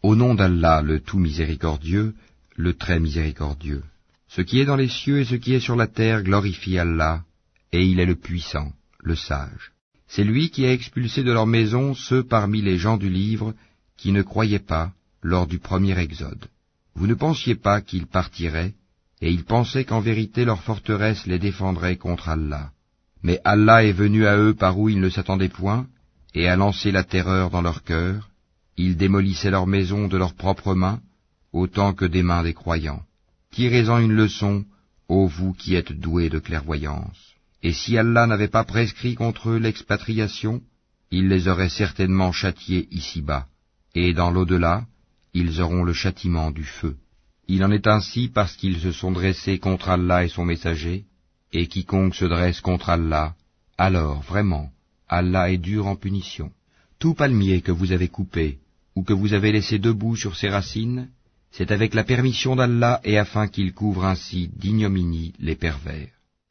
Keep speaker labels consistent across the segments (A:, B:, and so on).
A: Au nom d'Allah, le tout miséricordieux, le très miséricordieux. Ce qui est dans les cieux et ce qui est sur la terre glorifie Allah, et il est le puissant, le sage. C'est lui qui a expulsé de leur maison ceux parmi les gens du livre qui ne croyaient pas lors du premier exode. Vous ne pensiez pas qu'ils partiraient, et ils pensaient qu'en vérité leur forteresse les défendrait contre Allah. Mais Allah est venu à eux par où ils ne s'attendaient point, et a lancé la terreur dans leur cœur. Ils démolissaient leurs maisons de leurs propres mains, autant que des mains des croyants. Tirez-en une leçon, ô vous qui êtes doués de clairvoyance. Et si Allah n'avait pas prescrit contre eux l'expatriation, il les aurait certainement châtiés ici-bas, et dans l'au-delà, ils auront le châtiment du feu. Il en est ainsi parce qu'ils se sont dressés contre Allah et son messager, et quiconque se dresse contre Allah, alors vraiment, Allah est dur en punition. Tout palmier que vous avez coupé, ou que vous avez laissé debout sur ses racines, c'est avec la permission d'Allah et afin qu'il couvre ainsi d'ignominie les pervers.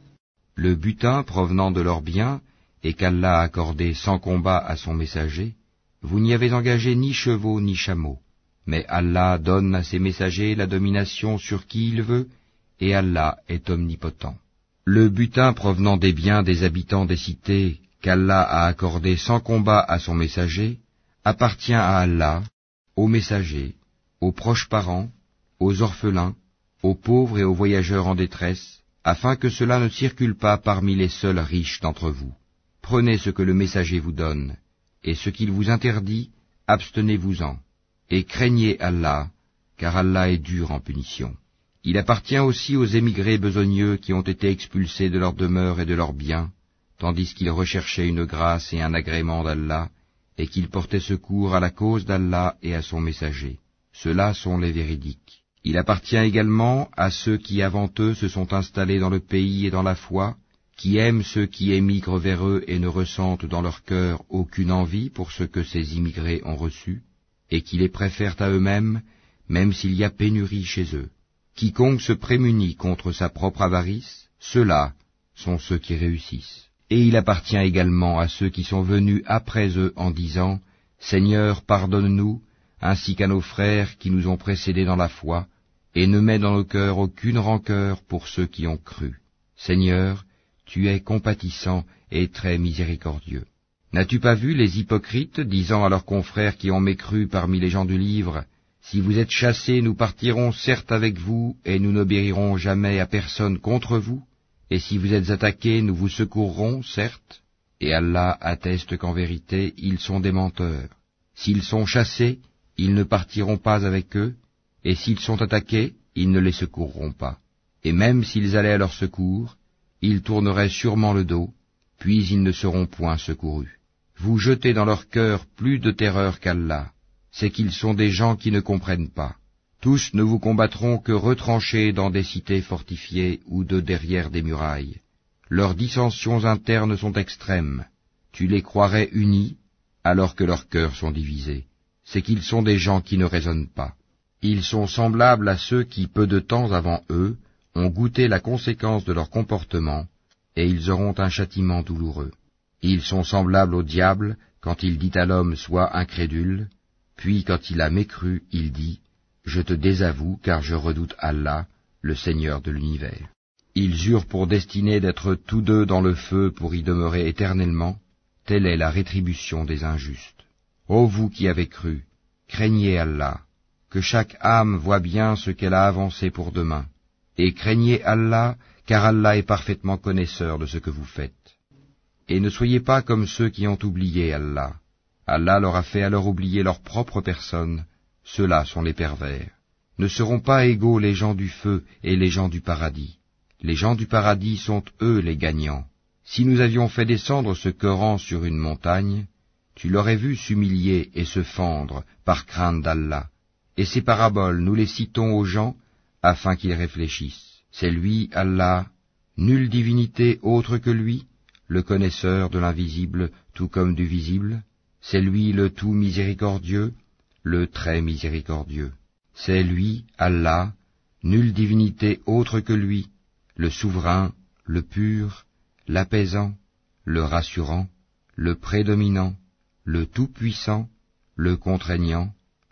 A: Le butin provenant de leurs biens, et qu'Allah a accordé sans combat à son messager, vous n'y avez engagé ni chevaux ni chameaux. Mais Allah donne à ses messagers la domination sur qui il veut, et Allah est omnipotent. Le butin provenant des biens des habitants des cités, qu'Allah a accordé sans combat à son messager, appartient à Allah, aux messagers, aux proches parents, aux orphelins, aux pauvres et aux voyageurs en détresse, afin que cela ne circule pas parmi les seuls riches d'entre vous. Prenez ce que le messager vous donne, et ce qu'il vous interdit, abstenez-vous-en, et craignez Allah, car Allah est dur en punition. Il appartient aussi aux émigrés besogneux qui ont été expulsés de leur demeure et de leurs biens, tandis qu'ils recherchaient une grâce et un agrément d'Allah, et qu'ils portaient secours à la cause d'Allah et à son messager. Ceux-là sont les véridiques. Il appartient également à ceux qui avant eux se sont installés dans le pays et dans la foi, qui aiment ceux qui émigrent vers eux et ne ressentent dans leur cœur aucune envie pour ce que ces immigrés ont reçu, et qui les préfèrent à eux-mêmes, même s'il y a pénurie chez eux. Quiconque se prémunit contre sa propre avarice, ceux-là sont ceux qui réussissent. Et il appartient également à ceux qui sont venus après eux en disant « Seigneur, pardonne-nous, ainsi qu'à nos frères qui nous ont précédés dans la foi, et ne mets dans nos cœurs aucune rancœur pour ceux qui ont cru. Seigneur, tu es compatissant et très miséricordieux. » N'as-tu pas vu les hypocrites disant à leurs confrères qui ont mécru parmi les gens du livre « Si vous êtes chassés, nous partirons certes avec vous, et nous n'obéirons jamais à personne contre vous. Et si vous êtes attaqués, nous vous secourrons, certes. Et Allah atteste qu'en vérité, ils sont des menteurs. S'ils sont chassés, ils ne partiront pas avec eux, et s'ils sont attaqués, ils ne les secourront pas. Et même s'ils allaient à leur secours, ils tourneraient sûrement le dos, puis ils ne seront point secourus. Vous jetez dans leur cœur plus de terreur qu'Allah, c'est qu'ils sont des gens qui ne comprennent pas. Tous ne vous combattront que retranchés dans des cités fortifiées ou de derrière des murailles. Leurs dissensions internes sont extrêmes. Tu les croirais unis, alors que leurs cœurs sont divisés. C'est qu'ils sont des gens qui ne raisonnent pas. Ils sont semblables à ceux qui, peu de temps avant eux, ont goûté la conséquence de leur comportement, et ils auront un châtiment douloureux. Ils sont semblables au diable quand il dit à l'homme « Sois incrédule », puis quand il a mécru, il dit « Je te désavoue, car je redoute Allah, le Seigneur de l'univers. » Ils eurent pour destinée d'être tous deux dans le feu pour y demeurer éternellement. Telle est la rétribution des injustes. Ô vous qui avez cru, craignez Allah, que chaque âme voie bien ce qu'elle a avancé pour demain. Et craignez Allah, car Allah est parfaitement connaisseur de ce que vous faites. Et ne soyez pas comme ceux qui ont oublié Allah. Allah leur a fait alors oublier leur propre personne. Ceux-là sont les pervers. Ne seront pas égaux les gens du feu et les gens du paradis. Les gens du paradis sont eux les gagnants. Si nous avions fait descendre ce Coran sur une montagne, tu l'aurais vu s'humilier et se fendre par crainte d'Allah. Et ces paraboles, nous les citons aux gens afin qu'ils réfléchissent. C'est lui, Allah, nulle divinité autre que lui, le connaisseur de l'invisible tout comme du visible. C'est lui le tout miséricordieux, le très miséricordieux. C'est lui, Allah, nulle divinité autre que lui, le souverain, le pur, l'apaisant, le rassurant, le prédominant, le tout-puissant, le contraignant,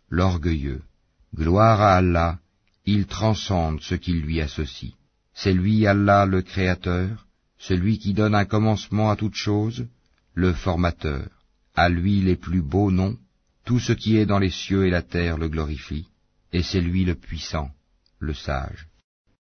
A: l'orgueilleux. Gloire à Allah, il transcende ce qui lui associe. C'est lui Allah le Créateur, celui qui donne un commencement à toute chose, le Formateur. À lui les plus beaux noms, tout ce qui est dans les cieux et la terre le glorifie, et c'est lui le puissant, le sage.